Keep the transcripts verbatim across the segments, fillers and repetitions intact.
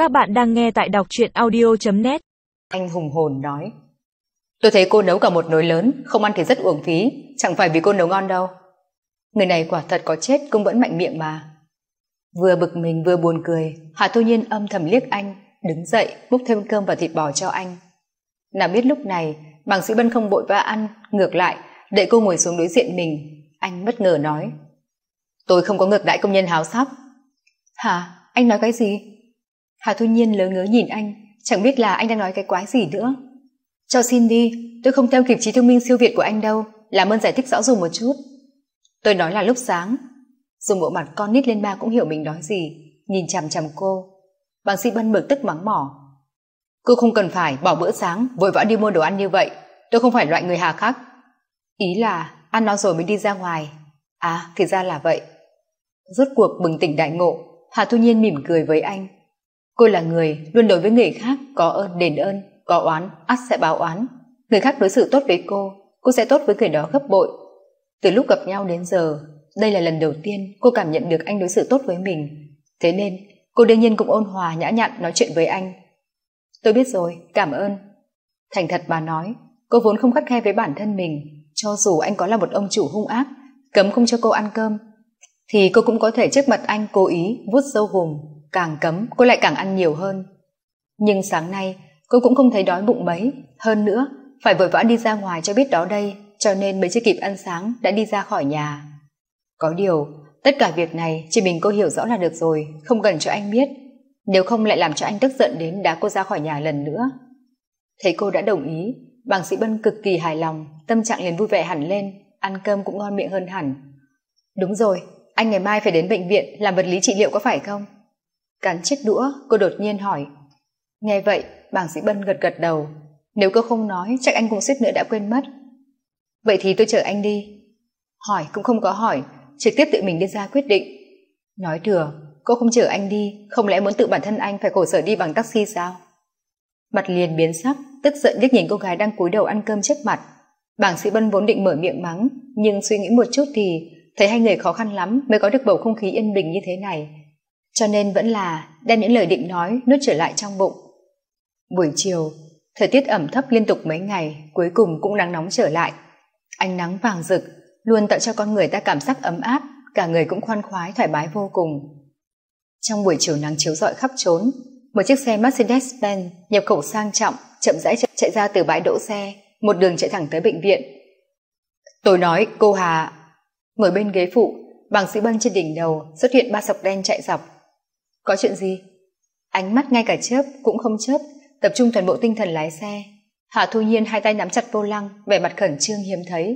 Các bạn đang nghe tại đọc truyện audio chấm net. Anh hùng hồn nói. Tôi thấy cô nấu cả một nồi lớn, không ăn thì rất uổng phí, chẳng phải vì cô nấu ngon đâu. Người này quả thật có chết cũng vẫn mạnh miệng mà. Vừa bực mình vừa buồn cười, Hà Thu Nhiên âm thầm liếc anh, đứng dậy múc thêm cơm và thịt bò cho anh. Nào biết lúc này, Bàng Sĩ Bân không vội vã ăn, ngược lại, đợi cô ngồi xuống đối diện mình, anh bất ngờ nói. Tôi không có ngược đãi công nhân háo sắc. Hả? Anh nói cái gì? Hà Thu Nhiên lớ ngớ nhìn anh, chẳng biết là anh đang nói cái quái gì nữa. Cho xin đi, tôi không theo kịp trí thông minh siêu việt của anh đâu, làm ơn giải thích rõ dùm một chút. Tôi nói là lúc sáng. Dùng bộ mặt con nít lên ba cũng hiểu mình nói gì, nhìn chằm chằm cô. Bàng Sĩ Bân bực tức mắng mỏ. Cô không cần phải bỏ bữa sáng vội vã đi mua đồ ăn như vậy, tôi không phải loại người hà khắc. Ý là ăn nó rồi mới đi ra ngoài. À, thì ra là vậy. Rốt cuộc bừng tỉnh đại ngộ, Hà Thu Nhiên mỉm cười với anh. Cô là người luôn đối với người khác có ơn đền ơn, có oán ắt sẽ báo oán. Người khác đối xử tốt với cô, cô sẽ tốt với người đó gấp bội. Từ lúc gặp nhau đến giờ, đây là lần đầu tiên cô cảm nhận được anh đối xử tốt với mình. Thế nên cô đương nhiên cũng ôn hòa nhã nhặn nói chuyện với anh. Tôi biết rồi, cảm ơn. Thành thật mà nói, cô vốn không khắt khe với bản thân mình. Cho dù anh có là một ông chủ hung ác, cấm không cho cô ăn cơm, thì cô cũng có thể trước mặt anh cố ý vuốt râu hùm, càng cấm cô lại càng ăn nhiều hơn. Nhưng sáng nay cô cũng không thấy đói bụng mấy, hơn nữa phải vội vã đi ra ngoài cho biết đó đây, cho nên mới chưa kịp ăn sáng đã đi ra khỏi nhà. Có điều tất cả việc này chỉ mình cô hiểu rõ là được rồi, không cần cho anh biết, nếu không lại làm cho anh tức giận đến đá cô ra khỏi nhà lần nữa. Thấy cô đã đồng ý, Bàng Sĩ Bân cực kỳ hài lòng, tâm trạng liền vui vẻ hẳn lên, ăn cơm cũng ngon miệng hơn hẳn. Đúng rồi, anh ngày mai phải đến bệnh viện làm vật lý trị liệu có phải không? Cắn chiếc đũa, cô đột nhiên hỏi. Nghe vậy, Bàng Sĩ Bân gật gật đầu. Nếu cô không nói, chắc anh cũng suýt nữa đã quên mất. Vậy thì tôi chở anh đi. Hỏi cũng không có hỏi, trực tiếp tự mình đưa ra quyết định. Nói đùa, cô không chở anh đi, không lẽ muốn tự bản thân anh phải khổ sở đi bằng taxi sao? Mặt liền biến sắc, tức giận liếc nhìn cô gái đang cúi đầu ăn cơm trước mặt. Bàng Sĩ Bân vốn định mở miệng mắng, nhưng suy nghĩ một chút thì thấy hai người khó khăn lắm mới có được bầu không khí yên bình như thế này, cho nên vẫn là đem những lời định nói nuốt trở lại trong bụng. Buổi chiều, thời tiết ẩm thấp liên tục mấy ngày, cuối cùng cũng nắng nóng trở lại. Ánh nắng vàng rực luôn tạo cho con người ta cảm giác ấm áp, cả người cũng khoan khoái thoải mái vô cùng. Trong buổi chiều nắng chiếu rọi khắp trốn, một chiếc xe Mercedes-Benz nhập khẩu sang trọng chậm rãi chạy ra từ bãi đỗ xe, một đường chạy thẳng tới bệnh viện. Tôi nói cô Hà. Ngồi bên ghế phụ, Bàng Sĩ Bân trên đỉnh đầu xuất hiện ba sọc đen chạy dọc. Có chuyện gì? Ánh mắt ngay cả chớp cũng không chớp, tập trung toàn bộ tinh thần lái xe. Hà Thu Nhiên hai tay nắm chặt vô lăng, vẻ mặt khẩn trương hiếm thấy.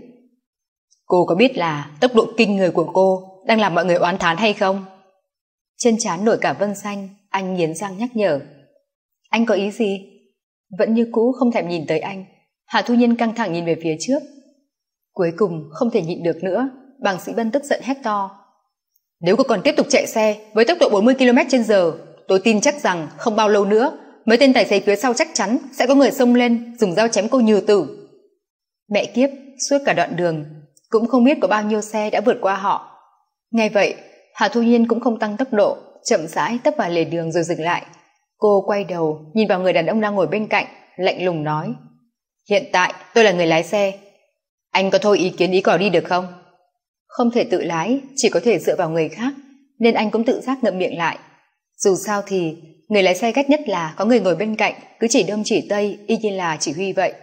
Cô có biết là tốc độ kinh người của cô đang làm mọi người oán thán hay không? Trên trán nổi cả vân xanh, anh nghiến răng nhắc nhở. Anh có ý gì? Vẫn như cũ không thèm nhìn tới anh. Hà Thu Nhiên căng thẳng nhìn về phía trước. Cuối cùng không thể nhịn được nữa, Bàng Sĩ Bân tức giận hét to. Nếu cô còn tiếp tục chạy xe với tốc độ bốn mươi ki lô mét trên giờ, tôi tin chắc rằng không bao lâu nữa mấy tên tài xế phía sau chắc chắn sẽ có người xông lên dùng dao chém cô như tử. Mẹ kiếp, suốt cả đoạn đường cũng không biết có bao nhiêu xe đã vượt qua họ. Nghe vậy, Hà Thu Nhiên cũng không tăng tốc độ, chậm rãi tấp vào lề đường rồi dừng lại. Cô quay đầu nhìn vào người đàn ông đang ngồi bên cạnh, lạnh lùng nói. Hiện tại tôi là người lái xe, anh có thôi ý kiến ý cỏ đi được không? Không thể tự lái, chỉ có thể dựa vào người khác, nên anh cũng tự giác ngậm miệng lại. Dù sao thì người lái xe ghét nhất là có người ngồi bên cạnh cứ chỉ đông chỉ tây, y như là chỉ huy vậy.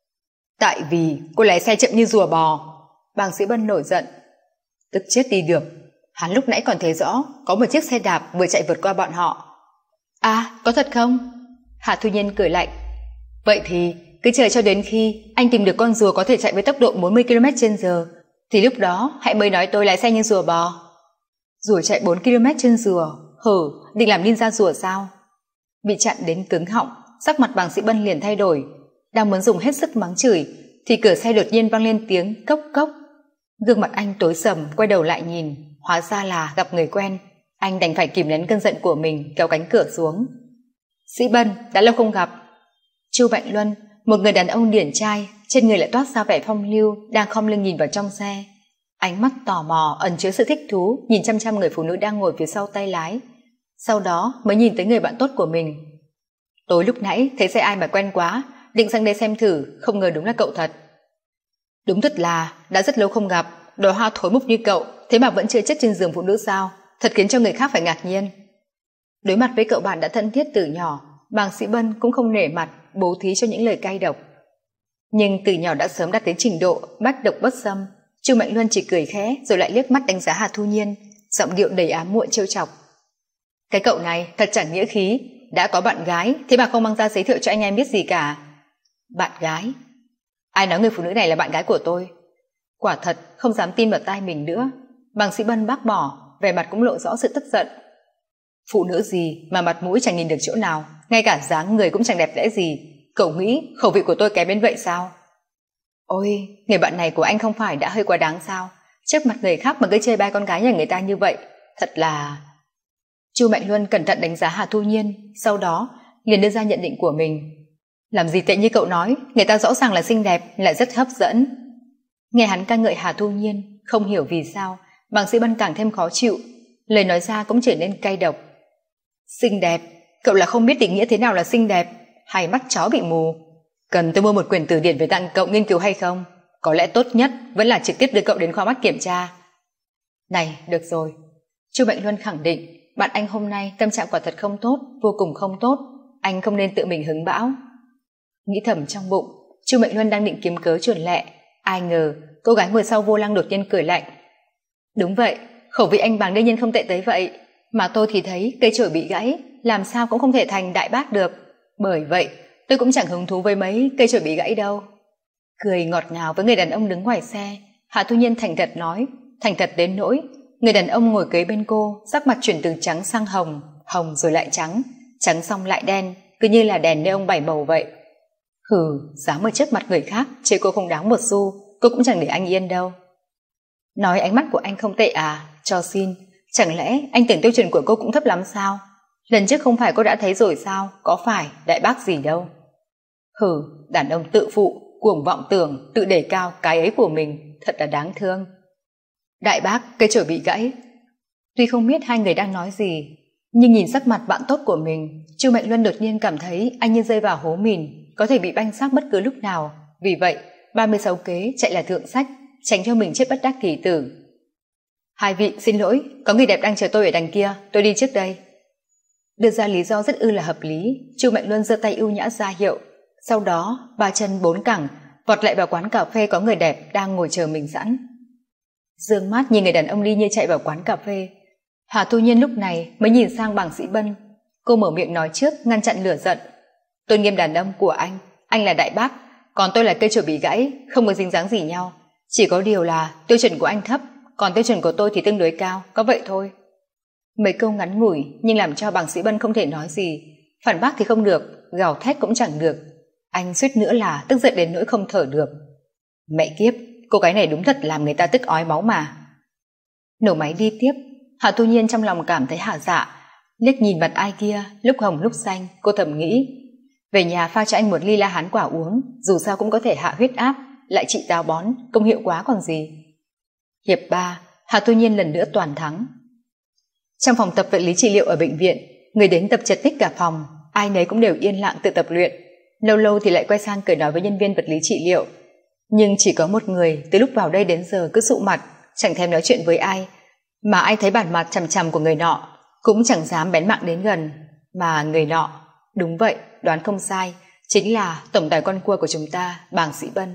Tại vì cô lái xe chậm như rùa bò. Bàng Sĩ Bân nổi giận. Tức chết đi được, hắn lúc nãy còn thấy rõ có một chiếc xe đạp vừa chạy vượt qua bọn họ. À, có thật không? Hà Thu Nhiên cười lạnh. Vậy thì cứ chờ cho đến khi anh tìm được con rùa có thể chạy với tốc độ bốn mươi ki lô mét trên giờ, thì lúc đó hãy mới nói tôi lái xe như rùa bò. Rùa chạy bốn ki lô mét trên rùa, hử, định làm ninja rùa sao? Bị chặn đến cứng họng, sắc mặt Bàng Sĩ Bân liền thay đổi, đang muốn dùng hết sức mắng chửi thì cửa xe đột nhiên vang lên tiếng cốc cốc. Gương mặt anh tối sầm, quay đầu lại nhìn, hóa ra là gặp người quen. Anh đành phải kìm nén cơn giận của mình, kéo cánh cửa xuống. Sĩ Bân, đã lâu không gặp. Chu Mạnh Luân, một người đàn ông điển trai, trên người lại toát ra vẻ phong lưu, đang khom lưng nhìn vào trong xe. Ánh mắt tò mò ẩn chứa sự thích thú nhìn chăm chăm người phụ nữ đang ngồi phía sau tay lái. Sau đó mới nhìn tới người bạn tốt của mình. Tối lúc nãy thấy xe ai mà quen quá, định sang đây xem thử, không ngờ đúng là cậu thật. Đúng thật là đã rất lâu không gặp, đóa hoa thối mục như cậu, thế mà vẫn chưa chết trên giường phụ nữ sao, thật khiến cho người khác phải ngạc nhiên. Đối mặt với cậu bạn đã thân thiết từ nhỏ, Bàng Sĩ Bân cũng không nể mặt bố thí cho những lời cay độc. Nhưng từ nhỏ đã sớm đạt đến trình độ bách độc bất xâm, Chu Mạnh Luân chỉ cười khẽ rồi lại liếc mắt đánh giá Hà Thu Nhiên, giọng điệu đầy ám muội trêu chọc. Cái cậu này thật chẳng nghĩa khí, đã có bạn gái thế mà không mang ra giới thiệu cho anh em biết gì cả. Bạn gái? Ai nói người phụ nữ này là bạn gái của tôi? Quả thật không dám tin vào tai mình nữa. Bàng Sĩ Bân bác bỏ, vẻ mặt cũng lộ rõ sự tức giận. Phụ nữ gì mà mặt mũi chẳng nhìn được chỗ nào, ngay cả dáng người cũng chẳng đẹp đẽ gì, cậu nghĩ khẩu vị của tôi kém đến vậy sao? Ôi, người bạn này của anh không phải đã hơi quá đáng sao? Trước mặt người khác mà cứ chê bai con gái nhà người ta như vậy, thật là... Chu Mạnh Luân cẩn thận đánh giá Hà Thu Nhiên, sau đó liền đưa ra nhận định của mình. Làm gì tệ như cậu nói, người ta rõ ràng là xinh đẹp, lại rất hấp dẫn. Nghe hắn ca ngợi Hà Thu Nhiên, không hiểu vì sao, Bàng Sĩ Bân càng thêm khó chịu, lời nói ra cũng trở nên cay độc. Xinh đẹp? Cậu là không biết định nghĩa thế nào là xinh đẹp, hay mắt chó bị mù? Cần tôi mua một quyển từ điển về tặng cậu nghiên cứu hay không? Có lẽ tốt nhất vẫn là trực tiếp đưa cậu đến khoa mắt kiểm tra. Này, được rồi. Chu Mạnh Luân khẳng định, bạn anh hôm nay tâm trạng quả thật không tốt, vô cùng không tốt, anh không nên tự mình hứng bão. Nghĩ thầm trong bụng, Chu Mạnh Luân đang định kiếm cớ chuồn lẹ, ai ngờ cô gái ngồi sau vô lăng đột nhiên cười lạnh. Đúng vậy, khẩu vị anh Bàng đương nhiên không tệ tới vậy, mà tôi thì thấy cây chổi bị gãy, làm sao cũng không thể thành đại bác được. Bởi vậy, tôi cũng chẳng hứng thú với mấy cây chổi bị gãy đâu. Cười ngọt ngào với người đàn ông đứng ngoài xe, Hạ Thu Nhiên thành thật nói, thành thật đến nỗi người đàn ông ngồi kế bên cô sắc mặt chuyển từ trắng sang hồng, hồng rồi lại trắng, trắng xong lại đen, cứ như là đèn neon bảy màu vậy. Hừ, dám ở trước mặt người khác chê cô không đáng một xu, cô cũng chẳng để anh yên đâu. Nói ánh mắt của anh không tệ à? Cho xin, chẳng lẽ anh tưởng tiêu chuẩn của cô cũng thấp lắm sao? Lần trước không phải cô đã thấy rồi sao, có phải đại bác gì đâu. Hừ, đàn ông tự phụ, cuồng vọng tưởng, tự đề cao cái ấy của mình, thật là đáng thương. Đại bác, cây chổi bị gãy. Tuy không biết hai người đang nói gì, nhưng nhìn sắc mặt bạn tốt của mình, Chu Mạnh Luân đột nhiên cảm thấy anh như rơi vào hố mìn, có thể bị banh xác bất cứ lúc nào. Vì vậy, ba mươi sáu kế chạy là thượng sách, tránh cho mình chết bất đắc kỳ tử. Hai vị xin lỗi, có người đẹp đang chờ tôi ở đằng kia, tôi đi trước đây. Đưa ra lý do rất ư là hợp lý, Chu Mạnh Luân giơ tay ưu nhã ra hiệu, sau đó ba chân bốn cẳng vọt lại vào quán cà phê có người đẹp đang ngồi chờ mình sẵn. Dương mắt nhìn người đàn ông đi như chạy vào quán cà phê, Hà Thu Nhiên lúc này mới nhìn sang Bàng Sĩ Bân. Cô mở miệng nói trước ngăn chặn lửa giận. Tôn nghiêm đàn ông của anh, anh là đại bác, còn tôi là cây chổi bị gãy, không có dính dáng gì nhau. Chỉ có điều là tiêu chuẩn của anh thấp, còn tiêu chuẩn của tôi thì tương đối cao, có vậy thôi. Mấy câu ngắn ngủi nhưng làm cho Bàng Sĩ Bân không thể nói gì, phản bác thì không được, gào thét cũng chẳng được. Anh suýt nữa là tức giận đến nỗi không thở được. Mẹ kiếp, cô gái này đúng thật làm người ta tức ói máu mà. Nổ máy đi tiếp, Hạ Thu Nhiên trong lòng cảm thấy hả dạ, liếc nhìn mặt ai kia, lúc hồng lúc xanh, cô thầm nghĩ, về nhà pha cho anh một ly La Hán quả uống, dù sao cũng có thể hạ huyết áp, lại trị táo bón, công hiệu quá còn gì. Hiệp ba, Hạ Thu Nhiên lần nữa toàn thắng. Trong phòng tập vật lý trị liệu ở bệnh viện, người đến tập chật ních cả phòng, ai nấy cũng đều yên lặng tự tập luyện, lâu lâu thì lại quay sang cười nói với nhân viên vật lý trị liệu. Nhưng chỉ có một người từ lúc vào đây đến giờ cứ sụ mặt, chẳng thèm nói chuyện với ai, mà ai thấy bản mặt chằm chằm của người nọ cũng chẳng dám bén mạng đến gần. Mà người nọ, đúng vậy, đoán không sai, chính là tổng tài con cua của chúng ta, Bàng Sĩ Bân.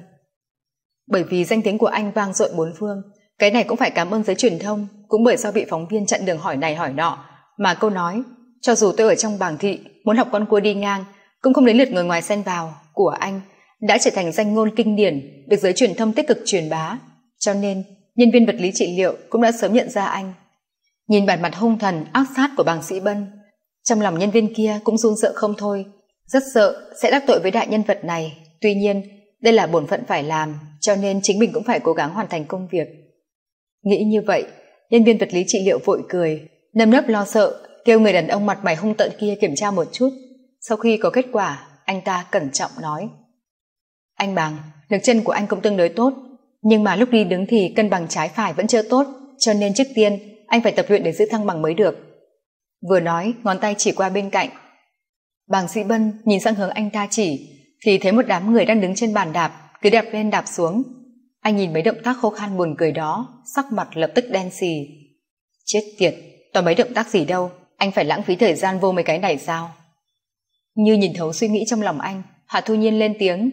Bởi vì danh tiếng của anh vang dội bốn phương, cái này cũng phải cảm ơn giới truyền thông, cũng bởi do bị phóng viên chặn đường hỏi này hỏi nọ, mà câu nói cho dù tôi ở trong Bàng thị muốn học con cua đi ngang cũng không đến lượt người ngoài xen vào của anh đã trở thành danh ngôn kinh điển, được giới truyền thông tích cực truyền bá. Cho nên nhân viên vật lý trị liệu cũng đã sớm nhận ra anh. Nhìn bản mặt hung thần ác sát của Bàng Sĩ Bân, trong lòng nhân viên kia cũng run sợ không thôi, rất sợ sẽ đắc tội với đại nhân vật này. Tuy nhiên đây là bổn phận phải làm, cho nên chính mình cũng phải cố gắng hoàn thành công việc. Nghĩ như vậy, nhân viên vật lý trị liệu vội cười, nơm nớp lo sợ kêu người đàn ông mặt mày hung tợn kia kiểm tra một chút. Sau khi có kết quả, anh ta cẩn trọng nói, anh Bàng, lực chân của anh cũng tương đối tốt, nhưng mà lúc đi đứng thì cân bằng trái phải vẫn chưa tốt, cho nên trước tiên anh phải tập luyện để giữ thăng bằng mới được. Vừa nói, ngón tay chỉ qua bên cạnh. Bàng Sĩ Bân nhìn sang hướng anh ta chỉ, thì thấy một đám người đang đứng trên bàn đạp, cứ đạp lên đạp xuống. Anh nhìn mấy động tác khô khan buồn cười đó, sắc mặt lập tức đen xì. Chết tiệt, toàn mấy động tác gì đâu, anh phải lãng phí thời gian vô mấy cái này sao? Như nhìn thấu suy nghĩ trong lòng anh, Hạ Thu Nhiên lên tiếng.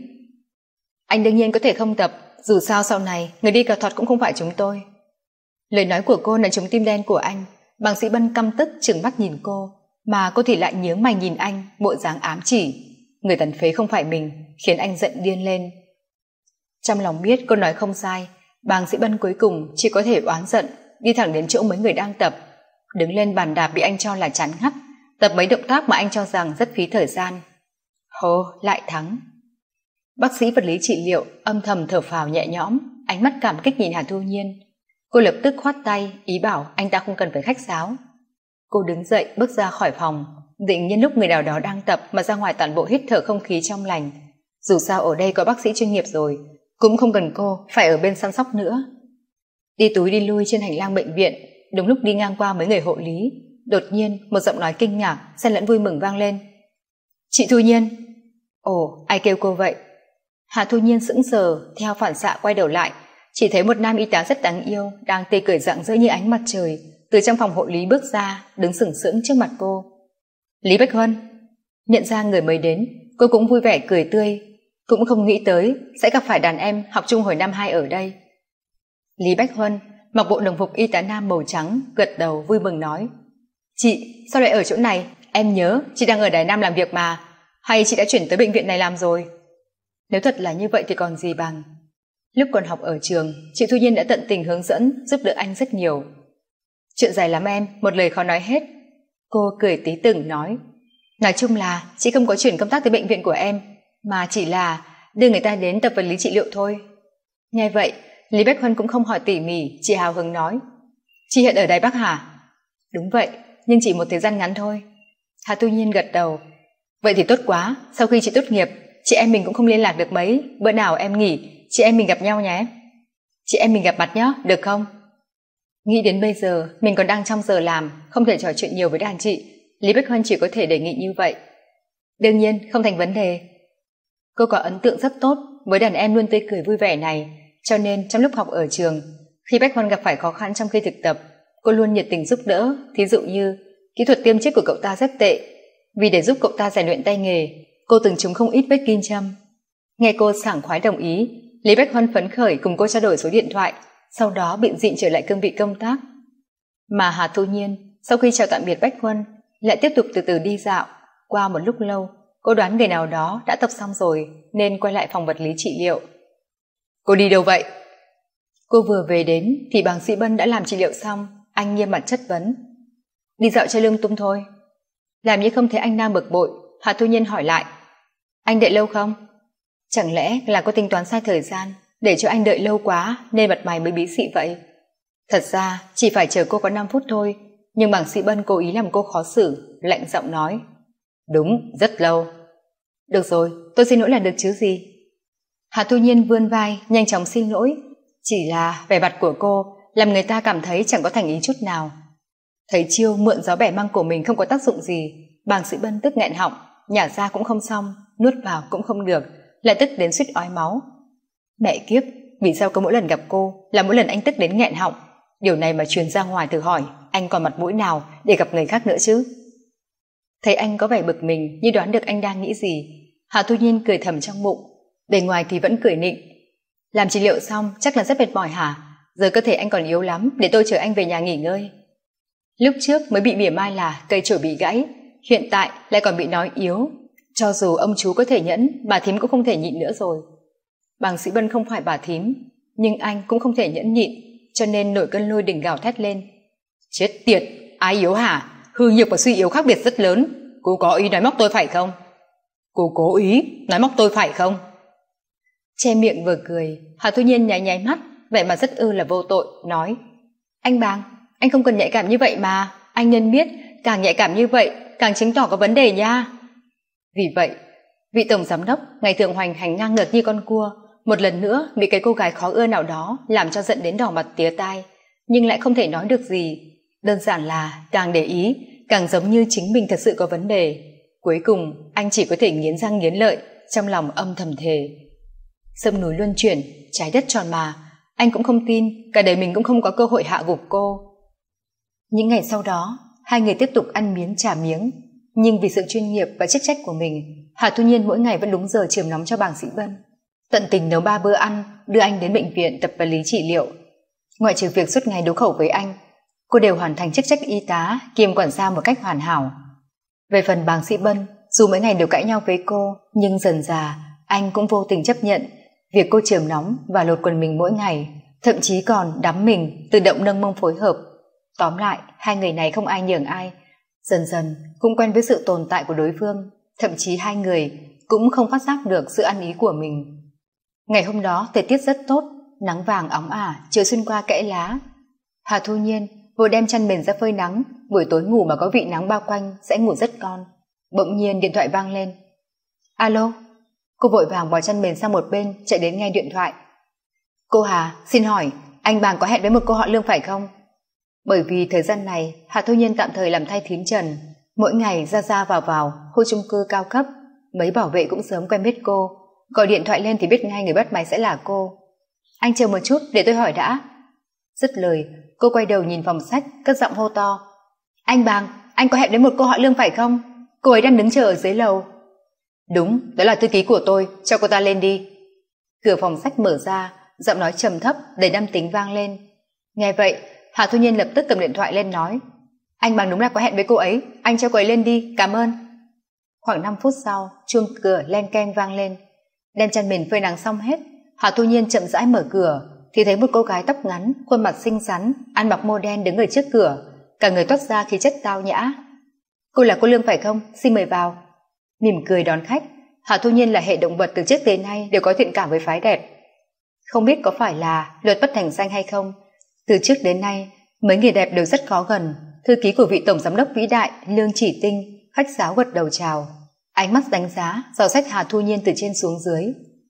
Anh đương nhiên có thể không tập, dù sao sau này người đi cà thuật cũng không phải chúng tôi. Lời nói của cô là trúng tim đen của anh. Bàng Sĩ Bân căm tức trừng mắt nhìn cô, mà cô thì lại nhướng mày nhìn anh, bộ dáng ám chỉ. Người tàn phế không phải mình, khiến anh giận điên lên. Trong lòng biết cô nói không sai, Bàng Sĩ Bân cuối cùng chỉ có thể oán giận, đi thẳng đến chỗ mấy người đang tập, đứng lên bàn đạp bị anh cho là chán ngắt, tập mấy động tác mà anh cho rằng rất phí thời gian. Hô, lại thắng. Bác sĩ vật lý trị liệu âm thầm thở phào nhẹ nhõm, ánh mắt cảm kích nhìn Hà Thu Nhiên. Cô lập tức khoát tay, ý bảo anh ta không cần phải khách sáo. Cô đứng dậy bước ra khỏi phòng, định nhân lúc người nào đó đang tập mà ra ngoài toàn bộ hít thở không khí trong lành. Dù sao ở đây có bác sĩ chuyên nghiệp rồi, cũng không cần cô phải ở bên săn sóc nữa. Đi túi đi lui trên hành lang bệnh viện, đúng lúc đi ngang qua mấy người hộ lý, đột nhiên một giọng nói kinh ngạc xen lẫn vui mừng vang lên. Chị Thu Nhiên. Ồ, ai kêu cô vậy? Hà Thu Nhiên sững sờ, theo phản xạ quay đầu lại, chỉ thấy một nam y tá rất đáng yêu đang tươi cười rạng rỡ như ánh mặt trời từ trong phòng hộ lý bước ra, đứng sừng sững trước mặt cô. Lý Bách Huân. Nhận ra người mới đến, cô cũng vui vẻ cười tươi, cũng không nghĩ tới sẽ gặp phải đàn em học chung hồi năm hai ở đây. Lý Bách Huân mặc bộ đồng phục y tá nam màu trắng, gật đầu vui mừng nói. Chị, sao lại ở chỗ này? Em nhớ chị đang ở Đài Nam làm việc mà, hay chị đã chuyển tới bệnh viện này làm rồi? Nếu thật là như vậy thì còn gì bằng. Lúc còn học ở trường, chị Thu Nhiên đã tận tình hướng dẫn, giúp đỡ anh rất nhiều. Chuyện dài lắm em, một lời khó nói hết. Cô cười tí từng nói. Nói chung là chị không có chuyển công tác tới bệnh viện của em, mà chỉ là đưa người ta đến tập vật lý trị liệu thôi. Nghe vậy, Lý Bách Huân cũng không hỏi tỉ mỉ, chỉ hào hứng nói. Chị hiện ở Đài Bắc hả? Đúng vậy, nhưng chỉ một thời gian ngắn thôi. Hà Thu Nhiên gật đầu. Vậy thì tốt quá, sau khi chị tốt nghiệp, chị em mình cũng không liên lạc được mấy, bữa nào em nghỉ, chị em mình gặp nhau nhé. Chị em mình gặp mặt nhé, được không? Nghĩ đến bây giờ, mình còn đang trong giờ làm, không thể trò chuyện nhiều với đàn chị, Lý Bách Huân chỉ có thể đề nghị như vậy. Đương nhiên, không thành vấn đề. Cô có ấn tượng rất tốt với đàn em luôn tươi cười vui vẻ này, cho nên trong lúc học ở trường, khi Bách Huân gặp phải khó khăn trong khi thực tập, cô luôn nhiệt tình giúp đỡ. Thí dụ như kỹ thuật tiêm chích của cậu ta rất tệ, vì để giúp cậu ta rèn luyện tay nghề, cô từng trúng không ít vết kim châm. Nghe cô sảng khoái đồng ý, Lý Bách Huân phấn khởi cùng cô trao đổi số điện thoại, sau đó biện dịn trở lại cương vị công tác. Mà Hà Thu Nhiên sau khi chào tạm biệt Bách Huân lại tiếp tục từ từ đi dạo. Qua một lúc lâu, cô đoán người nào đó đã tập xong rồi nên quay lại phòng vật lý trị liệu. Cô đi đâu vậy? Cô vừa về đến thì Bàng Sĩ Bân đã làm trị liệu xong. Anh nghiêm mặt chất vấn. Đi dạo chơi lung tung thôi. Làm như không thấy anh đang bực bội, Hà Thu Nhiên hỏi lại. Anh đợi lâu không? Chẳng lẽ là có tính toán sai thời gian, để cho anh đợi lâu quá nên mặt mày mới bí xị vậy? Thật ra chỉ phải chờ cô có năm phút thôi, nhưng Bàng Sĩ Bân cố ý làm cô khó xử, lạnh giọng nói. Đúng, rất lâu. Được rồi, tôi xin lỗi là được chứ gì. Hà Thu Nhiên vươn vai, nhanh chóng xin lỗi. Chỉ là vẻ mặt của cô làm người ta cảm thấy chẳng có thành ý chút nào. Thấy chiêu mượn gió bẻ măng của mình không có tác dụng gì, Bàng Sĩ Bân tức nghẹn họng, nhả ra cũng không xong, nuốt vào cũng không được, lại tức đến suýt ói máu. Mẹ kiếp, vì sao có mỗi lần gặp cô là mỗi lần anh tức đến nghẹn họng? Điều này mà truyền ra ngoài thử hỏi, anh còn mặt mũi nào để gặp người khác nữa chứ? Thấy anh có vẻ bực mình như đoán được anh đang nghĩ gì, Hà Thu Nhiên cười thầm trong bụng, bề ngoài thì vẫn cười nịnh. Làm trị liệu xong chắc là rất mệt mỏi hả? Giờ cơ thể anh còn yếu lắm, để tôi chở anh về nhà nghỉ ngơi. Lúc trước mới bị mỉa mai là cây chổi bị gãy, hiện tại lại còn bị nói yếu. Cho dù ông chú có thể nhẫn, bà thím cũng không thể nhịn nữa rồi. Bàng Sĩ Bân không phải bà thím, nhưng anh cũng không thể nhẫn nhịn, cho nên nổi cơn lôi đình gào thét lên. Chết tiệt, ai yếu hả? Hư nhược và suy yếu khác biệt rất lớn. Cô có ý nói móc tôi phải không? Cô cố ý nói móc tôi phải không? Che miệng vừa cười, Hà Thu Nhiên nháy nháy mắt, vẻ mặt rất ư là vô tội, nói. Anh Bàng, anh không cần nhạy cảm như vậy mà, anh nên biết, càng nhạy cảm như vậy, càng chứng tỏ có vấn đề nha. Vì vậy, vị tổng giám đốc ngày thường hoành hành ngang ngược như con cua, một lần nữa bị cái cô gái khó ưa nào đó làm cho giận đến đỏ mặt tía tai, nhưng lại không thể nói được gì. Đơn giản là càng để ý, càng giống như chính mình thật sự có vấn đề. Cuối cùng anh chỉ có thể nghiến răng nghiến lợi, trong lòng âm thầm thề. Sông núi luân chuyển, trái đất tròn mà, anh cũng không tin cả đời mình cũng không có cơ hội hạ gục cô. Những ngày sau đó, hai người tiếp tục ăn miếng trả miếng, nhưng vì sự chuyên nghiệp và chức trách của mình, Hà Thu Nhiên mỗi ngày vẫn đúng giờ chườm nóng cho bàng Sĩ Bân, tận tình nấu ba bữa ăn, đưa anh đến bệnh viện tập vật lý trị liệu. Ngoại trừ việc suốt ngày đấu khẩu với anh, cô đều hoàn thành chức trách y tá kiêm quản gia một cách hoàn hảo. Về phần bàng Sĩ Bân, dù mỗi ngày đều cãi nhau với cô, nhưng dần dà anh cũng vô tình chấp nhận việc cô chườm nóng và lột quần mình mỗi ngày, thậm chí còn đắm mình tự động nâng mông phối hợp. Tóm lại, hai người này không ai nhường ai, dần dần cũng quen với sự tồn tại của đối phương, thậm chí hai người cũng không phát giác được sự ăn ý của mình. Ngày hôm đó thời tiết rất tốt, nắng vàng óng ả chiếu xuyên qua kẽ lá. Hà Thu Nhiên vội đem chăn mền ra phơi nắng, buổi tối ngủ mà có vị nắng bao quanh sẽ ngủ rất ngon. Bỗng nhiên điện thoại vang lên. Alo. Cô vội vàng bỏ chăn mền sang một bên, chạy đến nghe điện thoại. Cô Hà, xin hỏi anh Bàng có hẹn với một cô họ Lương phải không? Bởi vì thời gian này Hà Thu Nhiên tạm thời làm thay thím Trần, mỗi ngày ra ra vào vào khu chung cư cao cấp, mấy bảo vệ cũng sớm quen biết cô, gọi điện thoại lên thì biết ngay người bắt máy sẽ là cô. Anh chờ một chút để tôi hỏi đã. Dứt lời, cô quay đầu nhìn phòng sách, cất giọng hô to. Anh Bàng, anh có hẹn với một cô họ Lương phải không? Cô ấy đang đứng chờ ở dưới lầu. Đúng, đó là thư ký của tôi, cho cô ta lên đi. Cửa phòng sách mở ra, giọng nói trầm thấp đầy đăm tính vang lên. Nghe vậy, Hà Thu Nhiên lập tức cầm điện thoại lên nói. Anh Bàng đúng là có hẹn với cô ấy, anh cho cô ấy lên đi, cảm ơn. Khoảng năm phút sau, chuông cửa len keng vang lên. Đem chăn mền phơi nắng xong hết, Hà Thu Nhiên chậm rãi mở cửa thì thấy một cô gái tóc ngắn, khuôn mặt xinh xắn, ăn mặc mô đen đứng ở trước cửa, cả người toát ra khí chất tao nhã. Cô là cô Lương phải không? Xin mời vào. Mỉm cười đón khách, Hà Thu Nhiên là hệ động vật từ trước tới nay đều có thiện cảm với phái đẹp. Không biết có phải là luật bất thành danh hay không, từ trước đến nay mấy người đẹp đều rất khó gần. Thư ký của vị tổng giám đốc vĩ đại Lương Chỉ Tinh khách sáo gật đầu chào, ánh mắt đánh giá dò xét Hà Thu Nhiên từ trên xuống dưới.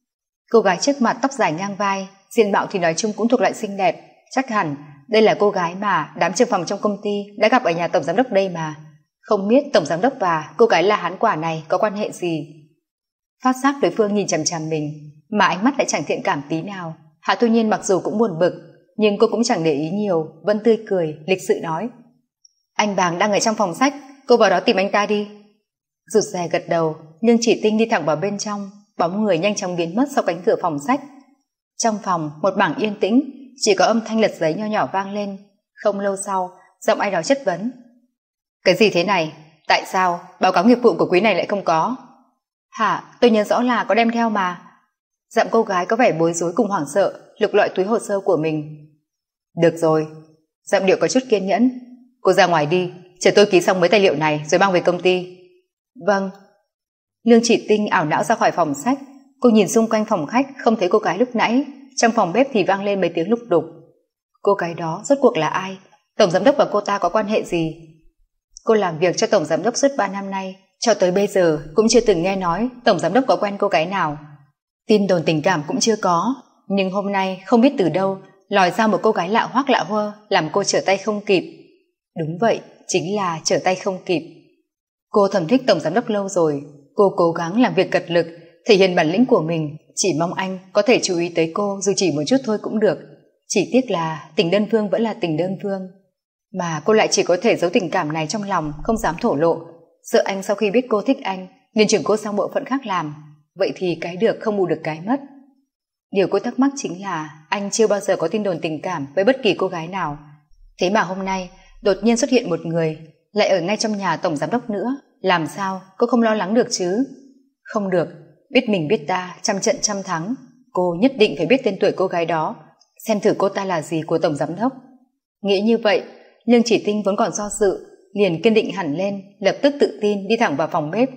Cô gái trước mặt tóc dài ngang vai, diện mạo thì nói chung cũng thuộc loại xinh đẹp, chắc hẳn đây là cô gái mà đám trưởng phòng trong công ty đã gặp ở nhà tổng giám đốc đây mà. Không biết tổng giám đốc và cô gái là hán quả này có quan hệ gì. Phát giác đối phương nhìn chằm chằm mình mà ánh mắt lại chẳng thiện cảm tí nào, Hạ Thu Nhiên mặc dù cũng buồn bực nhưng cô cũng chẳng để ý nhiều, vẫn tươi cười lịch sự nói. Anh Bàng đang ở trong phòng sách, cô vào đó tìm anh ta đi. Rụt rè gật đầu, nhưng Chỉ Tinh đi thẳng vào bên trong, bóng người nhanh chóng biến mất sau cánh cửa phòng sách. Trong phòng một mảng yên tĩnh, chỉ có âm thanh lật giấy nho nhỏ vang lên. Không lâu sau, giọng ai đó chất vấn. Cái gì thế này? Tại sao báo cáo nghiệp vụ của quý này lại không có? Hả, tôi nhớ rõ là có đem theo mà. Giọng cô gái có vẻ bối rối cùng hoảng sợ, lục lọi túi hồ sơ của mình. Được rồi. Giọng điệu có chút kiên nhẫn. Cô ra ngoài đi, chờ tôi ký xong mấy tài liệu này rồi mang về công ty. Vâng. Lương Chỉ Tinh ảo não ra khỏi phòng sách. Cô nhìn xung quanh phòng khách không thấy cô gái lúc nãy. Trong phòng bếp thì vang lên mấy tiếng lục đục. Cô gái đó rốt cuộc là ai? Tổng giám đốc và cô ta có quan hệ gì? Cô làm việc cho tổng giám đốc suốt ba năm nay, cho tới bây giờ cũng chưa từng nghe nói tổng giám đốc có quen cô gái nào. Tin đồn tình cảm cũng chưa có, nhưng hôm nay không biết từ đâu lòi ra một cô gái lạ hoắc lạ hơ, làm cô trở tay không kịp. Đúng vậy, chính là trở tay không kịp. Cô thầm thích tổng giám đốc lâu rồi, cô cố gắng làm việc cật lực, thể hiện bản lĩnh của mình, chỉ mong anh có thể chú ý tới cô dù chỉ một chút thôi cũng được. Chỉ tiếc là tình đơn phương vẫn là tình đơn phương, mà cô lại chỉ có thể giấu tình cảm này trong lòng, không dám thổ lộ, sợ anh sau khi biết cô thích anh liền chuyển cô sang bộ phận khác làm. Vậy thì cái được không bù được cái mất. Điều cô thắc mắc chính là anh chưa bao giờ có tin đồn tình cảm với bất kỳ cô gái nào, thế mà hôm nay đột nhiên xuất hiện một người lại ở ngay trong nhà tổng giám đốc nữa. Làm sao cô không lo lắng được chứ? Không được, biết mình biết ta, trăm trận trăm thắng. Cô nhất định phải biết tên tuổi cô gái đó, xem thử cô ta là gì của tổng giám đốc. Nghĩ như vậy, Lương Chỉ Tinh vốn còn do dự, liền kiên định hẳn lên, lập tức tự tin đi thẳng vào phòng bếp.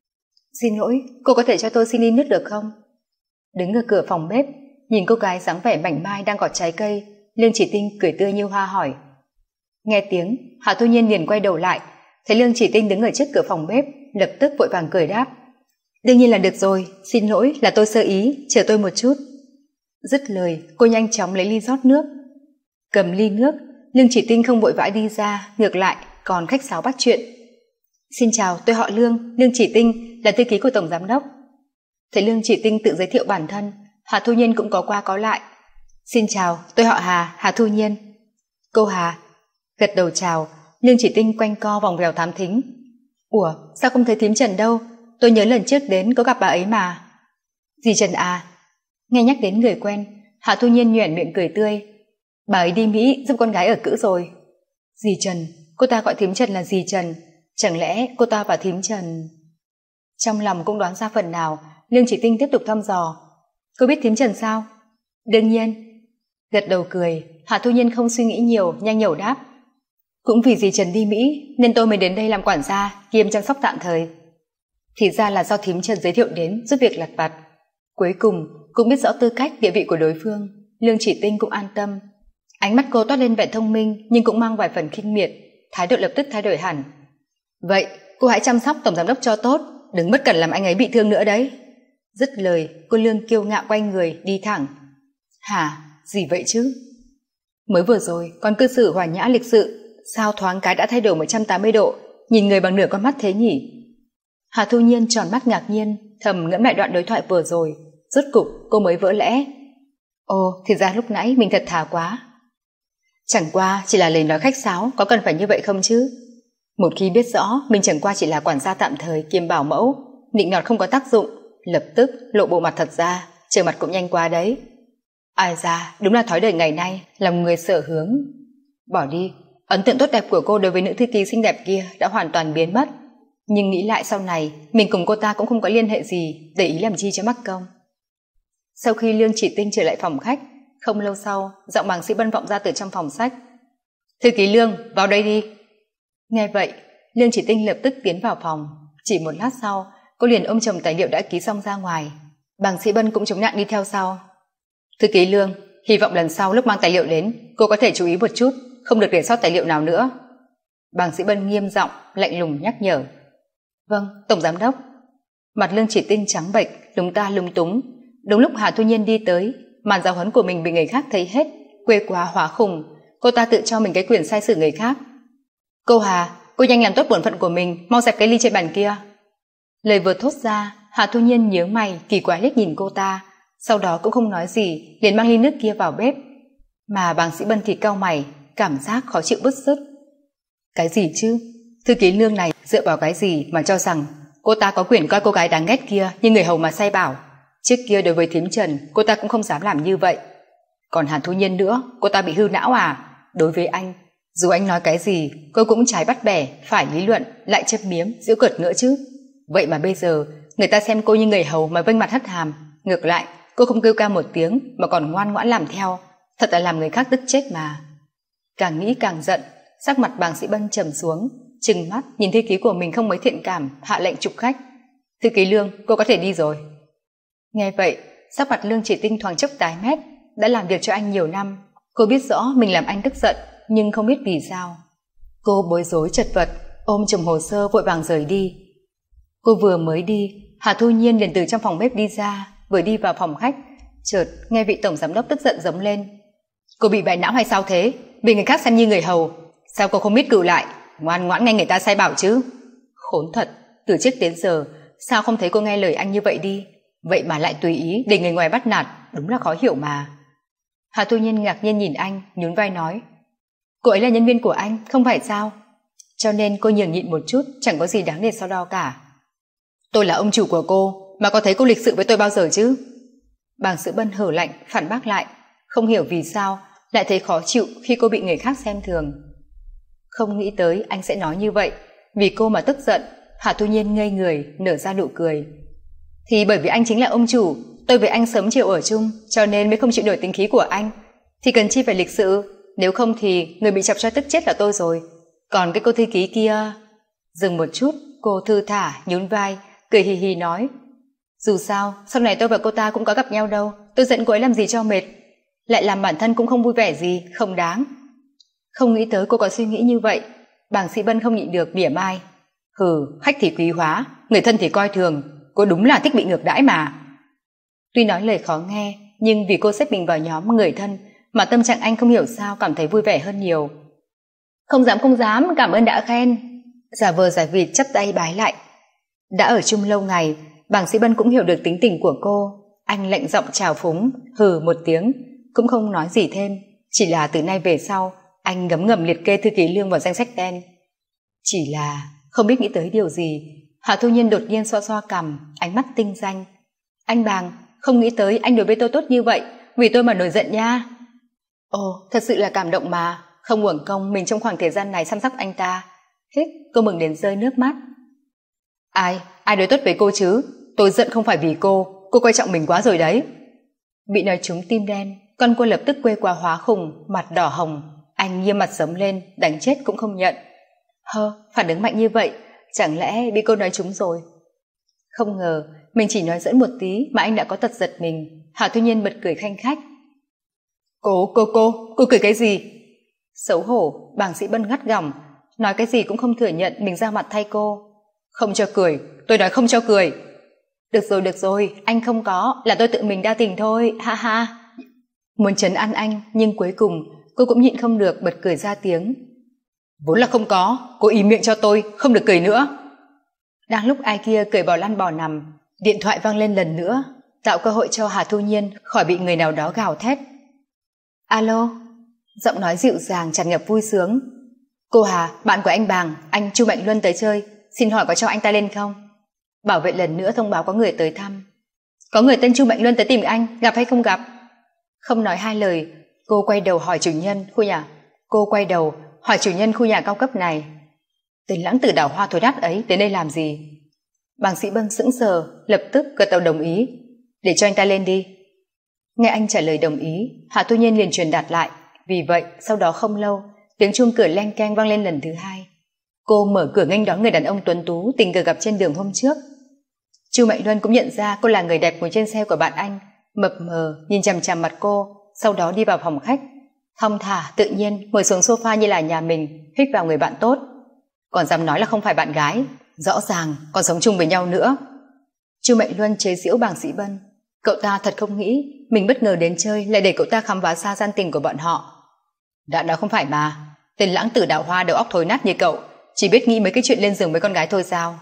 Xin lỗi, cô có thể cho tôi xin ly nước được không? Đứng ở cửa phòng bếp, nhìn cô gái dáng vẻ mảnh mai đang gọt trái cây, Lương Chỉ Tinh cười tươi như hoa hỏi. Nghe tiếng, Hạ Thu Nhiên liền quay đầu lại, thấy Lương Chỉ Tinh đứng ở trước cửa phòng bếp, lập tức vội vàng cười đáp. Đương nhiên là được rồi, xin lỗi là tôi sơ ý, chờ tôi một chút. Dứt lời, cô nhanh chóng lấy ly rót nước. Cầm ly nước, Lương Chỉ Tinh không vội vã đi ra, ngược lại còn khách sáo bắt chuyện. Xin chào, tôi họ Lương, Lương Chỉ Tinh, là thư ký của Tổng Giám Đốc. Thấy Lương Chỉ Tinh tự giới thiệu bản thân, Hà Thu Nhiên cũng có qua có lại. Xin chào, tôi họ Hà, Hà Thu Nhiên. Cô Hà. Gật đầu chào, Lương Chỉ Tinh quanh co vòng vèo thám thính. Ủa, sao không thấy thím Trần đâu? Tôi nhớ lần trước đến có gặp bà ấy mà. Dì Trần à? Nghe nhắc đến người quen, Hà Thu Nhiên nhoẻn miệng cười tươi. Bà ấy đi Mỹ giúp con gái ở cữ rồi. Dì Trần, cô ta gọi thím Trần là dì Trần. Chẳng lẽ cô ta và thím Trần... Trong lòng cũng đoán ra phần nào, Lương Chỉ Tinh tiếp tục thăm dò. Cô biết thím Trần sao? Đương nhiên. Gật đầu cười, Hà Thu Nhiên không suy nghĩ nhiều, nhanh nhẩu đáp. Cũng vì dì Trần đi Mỹ nên tôi mới đến đây làm quản gia kiêm chăm sóc tạm thời. Thì ra là do thím Trần giới thiệu đến giúp việc lặt vặt. Cuối cùng cũng biết rõ tư cách địa vị của đối phương, Lương Chỉ Tinh cũng an tâm. Ánh mắt cô toát lên vẻ thông minh nhưng cũng mang vài phần khinh miệt, thái độ lập tức thay đổi hẳn. Vậy cô hãy chăm sóc Tổng Giám Đốc cho tốt, đừng bất cẩn làm anh ấy bị thương nữa đấy. Dứt lời, cô Lương kiêu ngạo quay người đi thẳng. Hả, gì vậy chứ? Mới vừa rồi còn cư xử hòa nhã lịch sự, sao thoáng cái đã thay đổi một trăm tám mươi độ, nhìn người bằng nửa con mắt thế nhỉ? Hà Thu Nhiên tròn mắt ngạc nhiên, thầm ngẫm lại đoạn đối thoại vừa rồi, rốt cục cô mới vỡ lẽ. Ồ, thì ra lúc nãy mình thật thà quá. Chẳng qua chỉ là lời nói khách sáo, có cần phải như vậy không chứ? Một khi biết rõ mình chẳng qua chỉ là quản gia tạm thời kiêm bảo mẫu, nịnh nọt không có tác dụng, lập tức lộ bộ mặt thật ra, trở mặt cũng nhanh quá đấy. Ai ra, đúng là thói đời ngày nay, làm người sợ hướng. Bỏ đi, ấn tượng tốt đẹp của cô đối với nữ thư ký xinh đẹp kia đã hoàn toàn biến mất. Nhưng nghĩ lại sau này, mình cùng cô ta cũng không có liên hệ gì, để ý làm chi cho mắc công. Sau khi Lương Chỉ Tinh trở lại phòng khách, không lâu sau, giọng bàng sĩ Bân vọng ra từ trong phòng sách. Thư ký Lương, vào đây đi. Nghe vậy, Lương Chỉ Tinh lập tức tiến vào phòng. Chỉ một lát sau, cô liền ôm chồng tài liệu đã ký xong ra ngoài. Bàng sĩ Bân cũng chống nặng đi theo sau. Thư ký Lương, hy vọng lần sau lúc mang tài liệu đến, cô có thể chú ý một chút, không được để sót tài liệu nào nữa. Bàng sĩ Bân nghiêm giọng, lạnh lùng nhắc nhở. Vâng, Tổng Giám Đốc. Mặt Lương Chỉ Tinh trắng bệch, lúng ta lúng túng. Đúng lúc Hà Thu Nhiên đi tới, màn giáo huấn của mình bị người khác thấy hết, quê quá hóa khùng. Cô ta tự cho mình cái quyền sai xử người khác. Cô Hà, cô nhanh làm tốt bổn phận của mình, mau dẹp cái ly trên bàn kia. Lời vừa thốt ra, Hà Thu Nhiên nhướng mày, kỳ quái liếc nhìn cô ta, sau đó cũng không nói gì, liền mang ly nước kia vào bếp. Mà bàng sĩ Bân thì cau mày, cảm giác khó chịu bứt rứt. Cái gì chứ? Thư ký Lương này dựa vào cái gì mà cho rằng cô ta có quyền coi cô gái đáng ghét kia như người hầu mà sai bảo? Trước kia đối với thím Trần, cô ta cũng không dám làm như vậy. Còn Hà Thu Nhiên nữa, cô ta bị hư não à? Đối với anh, dù anh nói cái gì, cô cũng trái bắt bẻ, phải lý luận, lại châm biếm, giễu cợt nữa chứ. Vậy mà bây giờ, người ta xem cô như người hầu mà vênh mặt hất hàm. Ngược lại, cô không kêu ca một tiếng mà còn ngoan ngoãn làm theo. Thật là làm người khác tức chết mà. Càng nghĩ càng giận, sắc mặt bàng sĩ Bân trầm xuống, trừng mắt nhìn thư ký của mình không mấy thiện cảm, hạ lệnh trục khách. Thư ký Lương, cô có thể đi rồi. Nghe vậy, sắc mặt Lương Chỉ Tinh thoáng chốc tái mét. Đã làm việc cho anh nhiều năm, cô biết rõ mình làm anh tức giận, nhưng không biết vì sao. Cô bối rối chật vật, ôm chồng hồ sơ vội vàng rời đi. Cô vừa mới đi, Hà Thu Nhiên liền từ trong phòng bếp đi ra, vừa đi vào phòng khách, chợt nghe vị Tổng Giám Đốc tức giận giống lên. Cô bị bại não hay sao thế? Bị người khác xem như người hầu, sao cô không biết cự lại, ngoan ngoãn nghe người ta sai bảo chứ? Khốn thật, từ trước đến giờ sao không thấy cô nghe lời anh như vậy đi, vậy mà lại tùy ý để người ngoài bắt nạt, đúng là khó hiểu mà. Hà Thu Nhiên ngạc nhiên nhìn anh, nhún vai nói. Cô ấy là nhân viên của anh, không phải sao? Cho nên cô nhường nhịn một chút, chẳng có gì đáng để so đo cả. Tôi là ông chủ của cô, mà có thấy cô lịch sự với tôi bao giờ chứ? Bàng sĩ Bân hở lạnh, phản bác lại, không hiểu vì sao lại thấy khó chịu khi cô bị người khác xem thường. Không nghĩ tới anh sẽ nói như vậy, vì cô mà tức giận. Hà Thu Nhiên ngây người, nở ra nụ cười. Thì bởi vì anh chính là ông chủ, tôi với anh sớm chiều ở chung, cho nên mới không chịu nổi tính khí của anh. Thì cần chi phải lịch sự, nếu không thì người bị chọc cho tức chết là tôi rồi. Còn cái cô thư ký kia... Dừng một chút, cô thư thả, nhún vai, cười hì hì nói. Dù sao, sau này tôi và cô ta cũng có gặp nhau đâu, tôi giận cô ấy làm gì cho mệt. Lại làm bản thân cũng không vui vẻ gì, không đáng. Không nghĩ tới cô có suy nghĩ như vậy. Bàng sĩ Bân không nhịn được mỉa mai. Hừ, khách thì quý hóa, người thân thì coi thường, cô đúng là thích bị ngược đãi mà. Tuy nói lời khó nghe, nhưng vì cô xếp mình vào nhóm người thân mà tâm trạng anh không hiểu sao cảm thấy vui vẻ hơn nhiều. Không dám không dám, cảm ơn đã khen. Giả vờ giả vịt chắp tay bái lại. Đã ở chung lâu ngày, bàng Sĩ Bân cũng hiểu được tính tình của cô. Anh lạnh giọng chào phúng, hừ một tiếng, cũng không nói gì thêm, chỉ là từ nay về sau anh ngấm ngầm liệt kê thư ký Lương vào danh sách đen. Chỉ là không biết nghĩ tới điều gì, Hạ Thu Nhiên đột nhiên xoa xoa cằm, ánh mắt tinh danh. Anh Bàng, không nghĩ tới anh đối với tôi tốt như vậy, vì tôi mà nổi giận nha. Ồ, thật sự là cảm động mà, không uổng công mình trong khoảng thời gian này chăm sóc anh ta. Hít, cô mừng đến rơi nước mắt. Ai, ai đối tốt với cô chứ? Tôi giận không phải vì cô, cô coi trọng mình quá rồi đấy. Bị nói trúng tim đen, con cô lập tức quê qua hóa khùng, mặt đỏ hồng. Anh nghiêm mặt sống lên, đánh chết cũng không nhận. Hơ, phản ứng mạnh như vậy, chẳng lẽ bị cô nói trúng rồi? Không ngờ, mình chỉ nói dẫn một tí mà anh đã có tật giật mình. Hạ Thu Nhiên bật cười khanh khách. Cô, cô, cô, cô cười cái gì? Xấu hổ, bàng Sĩ Bân ngắt gỏng, nói cái gì cũng không thừa nhận mình ra mặt thay cô. Không cho cười, tôi nói không cho cười. Được rồi, được rồi, anh không có, là tôi tự mình đa tình thôi, ha ha. Muốn trấn an anh, nhưng cuối cùng cô cũng nhịn không được bật cười ra tiếng. Vốn là không có, cô im miệng cho tôi, không được cười nữa. Đang lúc ai kia cười bò lăn bò nằm, điện thoại vang lên lần nữa, tạo cơ hội cho Hà Thu Nhiên khỏi bị người nào đó gào thét. Alo, giọng nói dịu dàng tràn ngập vui sướng. Cô Hà, bạn của anh Bàng, anh Chu Mạnh Luân tới chơi, xin hỏi có cho anh ta lên không? Bảo vệ lần nữa thông báo có người tới thăm. Có người tên Chu Mạnh Luân tới tìm anh, gặp hay không gặp? Không nói hai lời, cô quay đầu hỏi chủ nhân khu nhà. Cô quay đầu hỏi chủ nhân khu nhà cao cấp này. Tên lãng tử đảo hoa thối đát ấy đến đây làm gì? Bàng Sĩ Bân sững sờ, lập tức gật đầu đồng ý. Để cho anh ta lên đi. Nghe anh trả lời đồng ý, Hạ Thu Nhiên liền truyền đạt lại. Vì vậy, sau đó không lâu, tiếng chuông cửa leng keng vang lên lần thứ hai. Cô mở cửa nghênh đón người đàn ông tuấn tú tình cờ gặp trên đường hôm trước. Chu Mạnh Luân cũng nhận ra cô là người đẹp ngồi trên xe của bạn anh, mập mờ nhìn chằm chằm mặt cô, sau đó đi vào phòng khách, thong thả tự nhiên ngồi xuống sofa như là nhà mình, hít vào người bạn tốt. Còn dám nói là không phải bạn gái, rõ ràng còn sống chung với nhau nữa. Chu Mạnh Luân chế giễu bàng Sĩ Bân. Cậu ta thật không nghĩ mình bất ngờ đến chơi lại để cậu ta khám phá xa gian tình của bọn họ. Đã nói không phải mà, tên lãng tử đạo hoa đầu óc thối nát như cậu chỉ biết nghĩ mấy cái chuyện lên giường với con gái thôi sao?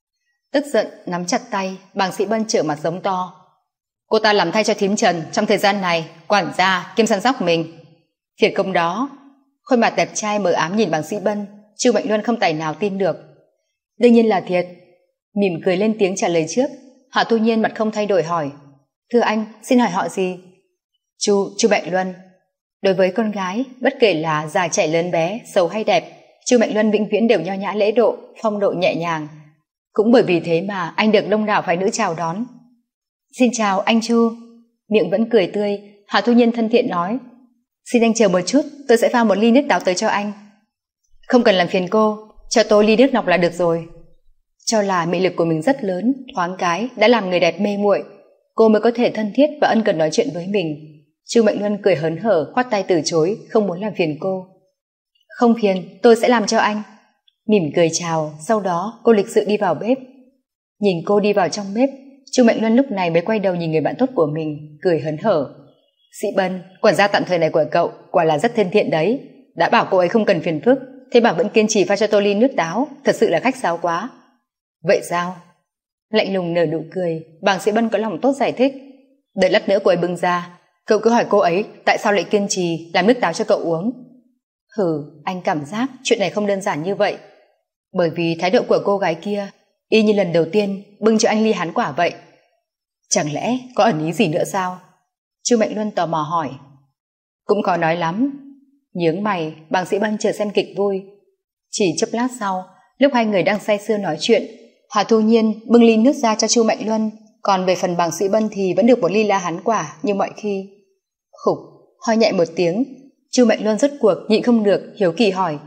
Tức giận nắm chặt tay, bàng Sĩ Bân trở mặt giống to. Cô ta làm thay cho thím Trần trong thời gian này, quản gia kiêm săn sóc mình. Thiệt công đó. Khuôn mặt đẹp trai mờ ám nhìn bàng Sĩ Bân, Chu Mạnh Luân không tài nào tin được. Đương nhiên là thiệt. Mỉm cười lên tiếng trả lời trước. Hạ Thu Nhiên mặt không thay đổi hỏi. Thưa anh, xin hỏi họ gì? Chu, Chu Mạnh Luân. Đối với con gái, bất kể là già trẻ lớn bé, xấu hay đẹp, Chu Mạnh Luân vĩnh viễn đều nho nhã lễ độ, phong độ nhẹ nhàng. Cũng bởi vì thế mà anh được đông đảo phái nữ chào đón. Xin chào anh Chu. Miệng vẫn cười tươi, Hạ Thu Nhiên thân thiện nói. Xin anh chờ một chút, tôi sẽ pha một ly nước táo tới cho anh. Không cần làm phiền cô, cho tôi ly nước nọc là được rồi. Cho là mị lực của mình rất lớn, thoáng cái đã làm người đẹp mê muội, cô mới có thể thân thiết và ân cần nói chuyện với mình. Chu Mạnh Luân cười hớn hở khoát tay từ chối, không muốn làm phiền cô. Không phiền, tôi sẽ làm cho anh. Mỉm cười chào, sau đó cô lịch sự đi vào bếp. Nhìn cô đi vào trong bếp, Chu Mạnh Luân lúc này mới quay đầu nhìn người bạn tốt của mình, cười hớn hở. Sĩ Bân, quản gia tạm thời này của cậu quả là rất thân thiện đấy. Đã bảo cô ấy không cần phiền phức, thế mà vẫn kiên trì pha cho tôi ly nước táo, thật sự là khách sáo quá. Vậy sao? Lạnh lùng nở nụ cười, bàng Sĩ Bân có lòng tốt giải thích. Đợi lát nữa cô ấy bưng ra, cậu cứ hỏi cô ấy tại sao lại kiên trì làm nước táo cho cậu uống. Hừ, anh cảm giác chuyện này không đơn giản như vậy. Bởi vì thái độ của cô gái kia y như lần đầu tiên bưng cho anh ly hán quả vậy. Chẳng lẽ có ẩn ý gì nữa sao? Chu Mạnh Luân tò mò hỏi. Cũng khó nói lắm. Nhướng mày, bàng Sĩ Bân chờ xem kịch vui. Chỉ chốc lát sau, lúc hai người đang say sưa nói chuyện, Hà Thu Nhiên bưng ly nước ra cho Chu Mạnh Luân, còn về phần bàng Sĩ Bân thì vẫn được một ly la hán quả như mọi khi. Khục, ho nhẹ một tiếng, Chu Mạnh Luân rốt cuộc nhịn không được, hiếu kỳ hỏi.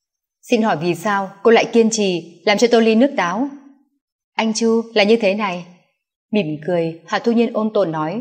Xin hỏi vì sao cô lại kiên trì làm cho tôi ly nước táo? Anh Chu, là như thế này. Mỉm cười, Hà Thu Nhiên ôn tồn nói.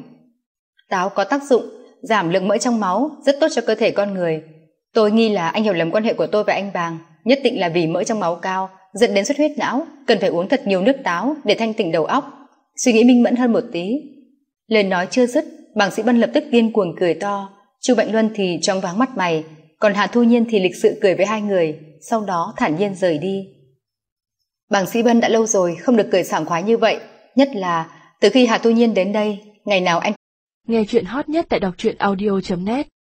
Táo có tác dụng giảm lượng mỡ trong máu, rất tốt cho cơ thể con người. Tôi nghi là anh hiểu lầm quan hệ của tôi và anh Bàng, nhất định là vì mỡ trong máu cao dẫn đến xuất huyết não, cần phải uống thật nhiều nước táo để thanh tỉnh đầu óc, suy nghĩ minh mẫn hơn một tí. Lời nói chưa dứt, bàng Sĩ Bân lập tức điên cuồng cười to, Chu Mạnh Luân thì choáng váng mắt mày, còn Hà Thu Nhiên thì lịch sự cười với hai người, sau đó thản nhiên rời đi. Bàng Sĩ Bân đã lâu rồi không được cười sảng khoái như vậy, nhất là từ khi Hà Thu Nhiên đến đây, ngày nào anh nghe chuyện hot nhất tại đọc truyện audio chấm net.